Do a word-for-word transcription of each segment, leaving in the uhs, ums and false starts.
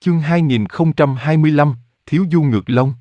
Chương hai nghìn không trăm hai mươi lăm, Thiếu Du ngược long.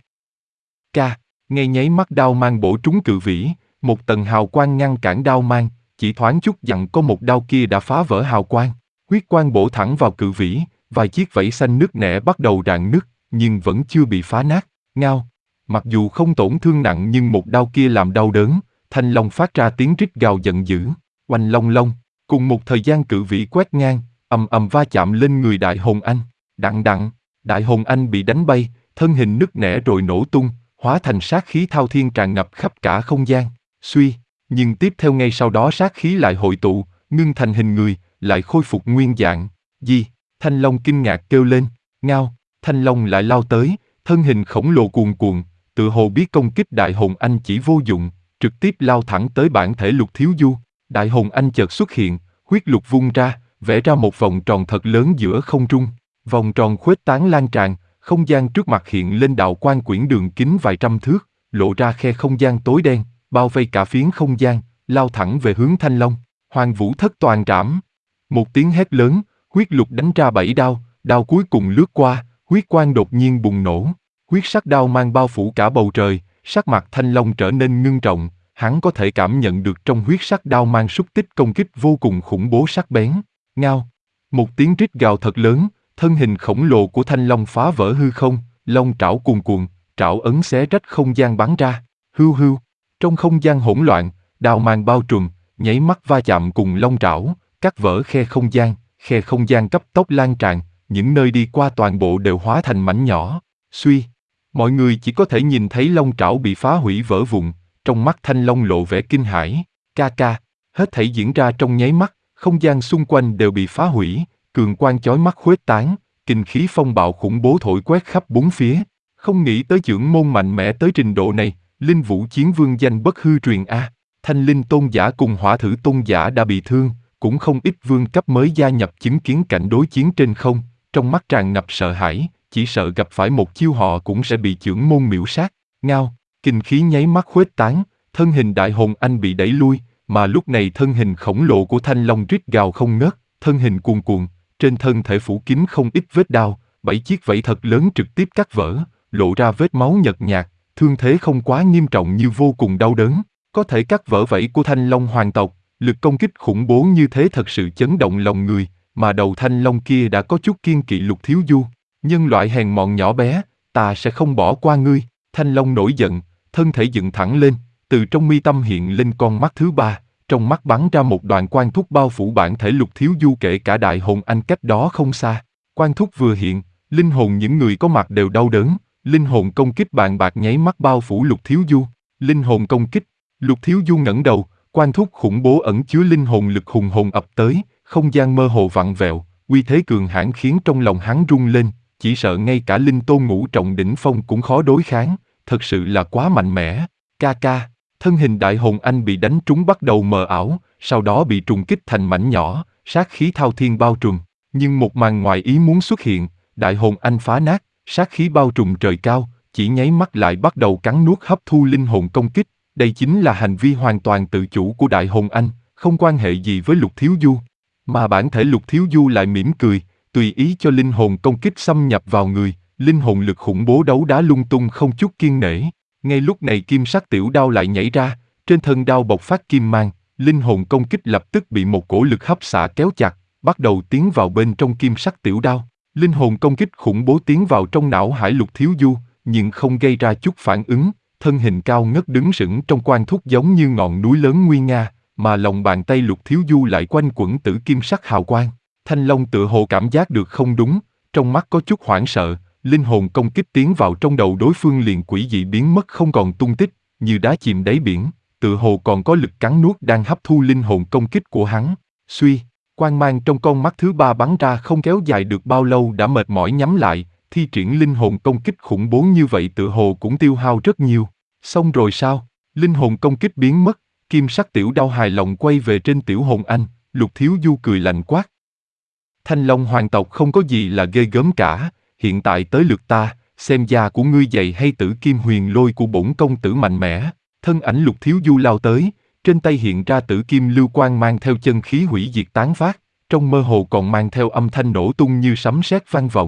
Ca, ngay nháy mắt đao mang bổ trúng cự vĩ, một tầng hào quang ngăn cản đao mang, chỉ thoáng chút dặn có một đao kia đã phá vỡ hào quang. Huyết quang bổ thẳng vào cự vĩ, vài chiếc vảy xanh nứt nẻ bắt đầu rạn nứt, nhưng vẫn chưa bị phá nát. Ngao, mặc dù không tổn thương nặng nhưng một đao kia làm đau đớn, thanh long phát ra tiếng rít gào giận dữ, oanh long long. Cùng một thời gian cự vĩ quét ngang, ầm ầm va chạm lên người Đại Hồng Anh. Đặng đặng, Đại Hồng Anh bị đánh bay, thân hình nứt nẻ rồi nổ tung, hóa thành sát khí thao thiên tràn ngập khắp cả không gian. Suy, nhưng tiếp theo ngay sau đó sát khí lại hội tụ, ngưng thành hình người, lại khôi phục nguyên dạng. Gì? Thanh Long kinh ngạc kêu lên. Ngao, Thanh Long lại lao tới, thân hình khổng lồ cuồn cuộn, tự hồ biết công kích Đại Hồng Anh chỉ vô dụng, trực tiếp lao thẳng tới bản thể Lục Thiếu Du. Đại Hồng Anh chợt xuất hiện, huyết lục vung ra, vẽ ra một vòng tròn thật lớn giữa không trung. Vòng tròn khuếch tán lan tràn, không gian trước mặt hiện lên đạo quan quyển đường kính vài trăm thước, lộ ra khe không gian tối đen, bao vây cả phiến không gian, lao thẳng về hướng Thanh Long. Hoàng Vũ Thất Toàn Trảm. Một tiếng hét lớn, huyết lục đánh ra bảy đao, đao cuối cùng lướt qua, huyết quang đột nhiên bùng nổ. Huyết sắc đao mang bao phủ cả bầu trời, sắc mặt Thanh Long trở nên ngưng trọng, hắn có thể cảm nhận được trong huyết sắc đao mang xúc tích công kích vô cùng khủng bố sắc bén. Ngao. Một tiếng rít gào thật lớn, thân hình khổng lồ của Thanh Long phá vỡ hư không, long trảo cuồn cuộn, trảo ấn xé rách không gian bắn ra. Hưu hưu. Trong không gian hỗn loạn, đao mang bao trùm, nháy mắt va chạm cùng long trảo, cắt vỡ khe không gian, khe không gian cấp tốc lan tràn, những nơi đi qua toàn bộ đều hóa thành mảnh nhỏ. Suy. Mọi người chỉ có thể nhìn thấy long trảo bị phá hủy vỡ vụn, trong mắt Thanh Long lộ vẻ kinh hãi. Ca ca. Hết thảy diễn ra trong nháy mắt, không gian xung quanh đều bị phá hủy, cường quang chói mắt khuếch tán, kinh khí phong bạo khủng bố thổi quét khắp bốn phía. Không nghĩ tới chưởng môn mạnh mẽ tới trình độ này, Linh Vũ Chiến Vương danh bất hư truyền a. Thanh Linh Tôn giả cùng Hỏa Thử Tôn giả đã bị thương, cũng không ít vương cấp mới gia nhập chứng kiến cảnh đối chiến trên không, trong mắt tràn ngập sợ hãi, chỉ sợ gặp phải một chiêu họ cũng sẽ bị chưởng môn miểu sát. Ngao, kinh khí nháy mắt khuếch tán, thân hình Đại Hồng Anh bị đẩy lui, mà lúc này thân hình khổng lồ của Thanh Long rít gào không ngớt, thân hình cuồn cuộn, trên thân thể phủ kín không ít vết đao, bảy chiếc vảy thật lớn trực tiếp cắt vỡ, lộ ra vết máu nhợt nhạt, thương thế không quá nghiêm trọng như vô cùng đau đớn. Có thể cắt vỡ vảy của Thanh Long hoàng tộc, lực công kích khủng bố như thế thật sự chấn động lòng người, mà đầu Thanh Long kia đã có chút kiêng kỵ Lục Thiếu Du. Nhân loại hèn mọn nhỏ bé, ta sẽ không bỏ qua ngươi. Thanh Long nổi giận, thân thể dựng thẳng lên, từ trong mi tâm hiện lên con mắt thứ ba, trong mắt bắn ra một đoàn quang thúc bao phủ bản thể Lục Thiếu Du kể cả Đại Hồng Anh cách đó không xa. Quang thúc vừa hiện, linh hồn những người có mặt đều đau đớn, linh hồn công kích bàn bạc nháy mắt bao phủ Lục Thiếu Du. Linh hồn công kích, Lục Thiếu Du ngẩng đầu, quang thúc khủng bố ẩn chứa linh hồn lực hùng hồn ập tới, không gian mơ hồ vặn vẹo, uy thế cường hãn khiến trong lòng hắn rung lên, chỉ sợ ngay cả linh tôn ngũ trọng đỉnh phong cũng khó đối kháng, thật sự là quá mạnh mẽ. Ca ca. Thân hình Đại Hồng Anh bị đánh trúng bắt đầu mờ ảo, sau đó bị trùng kích thành mảnh nhỏ, sát khí thao thiên bao trùm. Nhưng một màn ngoài ý muốn xuất hiện, Đại Hồng Anh phá nát, sát khí bao trùm trời cao, chỉ nháy mắt lại bắt đầu cắn nuốt hấp thu linh hồn công kích. Đây chính là hành vi hoàn toàn tự chủ của Đại Hồng Anh, không quan hệ gì với Lục Thiếu Du. Mà bản thể Lục Thiếu Du lại mỉm cười, tùy ý cho linh hồn công kích xâm nhập vào người, linh hồn lực khủng bố đấu đá lung tung không chút kiêng nể. Ngay lúc này kim sắc tiểu đao lại nhảy ra, trên thân đao bộc phát kim mang, linh hồn công kích lập tức bị một cổ lực hấp xả kéo chặt, bắt đầu tiến vào bên trong kim sắc tiểu đao. Linh hồn công kích khủng bố tiến vào trong não hải Lục Thiếu Du, nhưng không gây ra chút phản ứng, thân hình cao ngất đứng sững trong quang thúc giống như ngọn núi lớn nguy nga, mà lòng bàn tay Lục Thiếu Du lại quanh quẩn tử kim sắc hào quang. Thanh Long tựa hồ cảm giác được không đúng, trong mắt có chút hoảng sợ. Linh hồn công kích tiến vào trong đầu đối phương liền quỷ dị biến mất không còn tung tích, như đá chìm đáy biển, tựa hồ còn có lực cắn nuốt đang hấp thu linh hồn công kích của hắn. Suy, quang mang trong con mắt thứ ba bắn ra không kéo dài được bao lâu đã mệt mỏi nhắm lại, thi triển linh hồn công kích khủng bố như vậy tựa hồ cũng tiêu hao rất nhiều. Xong rồi sao? Linh hồn công kích biến mất, kim sắc tiểu đao hài lòng quay về trên Tiểu Hồng Anh, Lục Thiếu Du cười lạnh quát. Thanh Long hoàng tộc không có gì là ghê gớm cả. Hiện tại tới lượt ta, xem da của ngươi dày hay tử kim huyền lôi của bổn công tử mạnh mẽ. Thân ảnh Lục Thiếu Du lao tới, trên tay hiện ra tử kim lưu quang mang theo chân khí hủy diệt tán phát, trong mơ hồ còn mang theo âm thanh nổ tung như sấm sét vang vọng.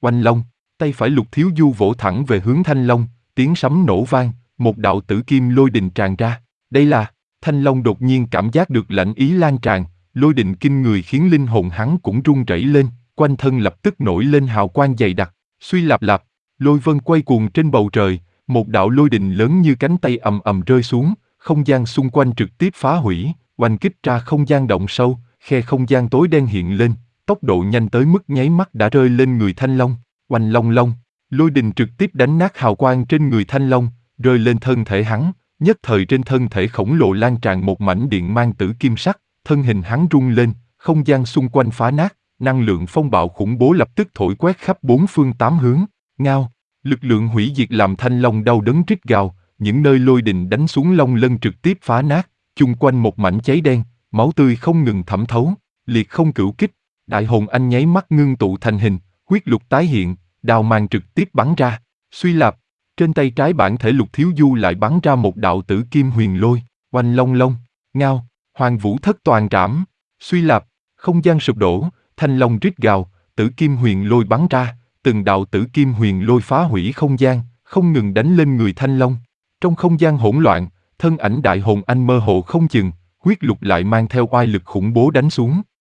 Oanh long, tay phải Lục Thiếu Du vỗ thẳng về hướng Thanh Long, tiếng sấm nổ vang, một đạo tử kim lôi đình tràn ra. Đây là, Thanh Long đột nhiên cảm giác được lạnh ý lan tràn, lôi đình kinh người khiến linh hồn hắn cũng run rẩy lên, quanh thân lập tức nổi lên hào quang dày đặc, suy lạp lạp, lôi vân quay cuồng trên bầu trời, một đạo lôi đình lớn như cánh tay ầm ầm rơi xuống, không gian xung quanh trực tiếp phá hủy, oanh kích ra không gian động sâu, khe không gian tối đen hiện lên, tốc độ nhanh tới mức nháy mắt đã rơi lên người Thanh Long, oanh long long, lôi đình trực tiếp đánh nát hào quang trên người Thanh Long, rơi lên thân thể hắn, nhất thời trên thân thể khổng lồ lan tràn một mảnh điện mang tử kim sắc, thân hình hắn rung lên, không gian xung quanh phá nát, năng lượng phong bạo khủng bố lập tức thổi quét khắp bốn phương tám hướng, ngao, lực lượng hủy diệt làm Thanh Long đau đớn rít gào, những nơi lôi đình đánh xuống long lân trực tiếp phá nát, chung quanh một mảnh cháy đen, máu tươi không ngừng thẩm thấu, liệt không cửu kích, đại hồn anh nháy mắt ngưng tụ thành hình, huyết lục tái hiện, đao mang trực tiếp bắn ra, suy lạp, trên tay trái bản thể Lục Thiếu Du lại bắn ra một đạo tử kim huyền lôi, oanh long long, ngao, hoàng vũ thất toàn trảm, suy lạp, không gian sụp đổ, Thanh Long rít gào, tử kim huyền lôi bắn ra, từng đạo tử kim huyền lôi phá hủy không gian, không ngừng đánh lên người Thanh Long. Trong không gian hỗn loạn, thân ảnh đại hồn anh mơ hồ không chừng, huyết lục lại mang theo oai lực khủng bố đánh xuống.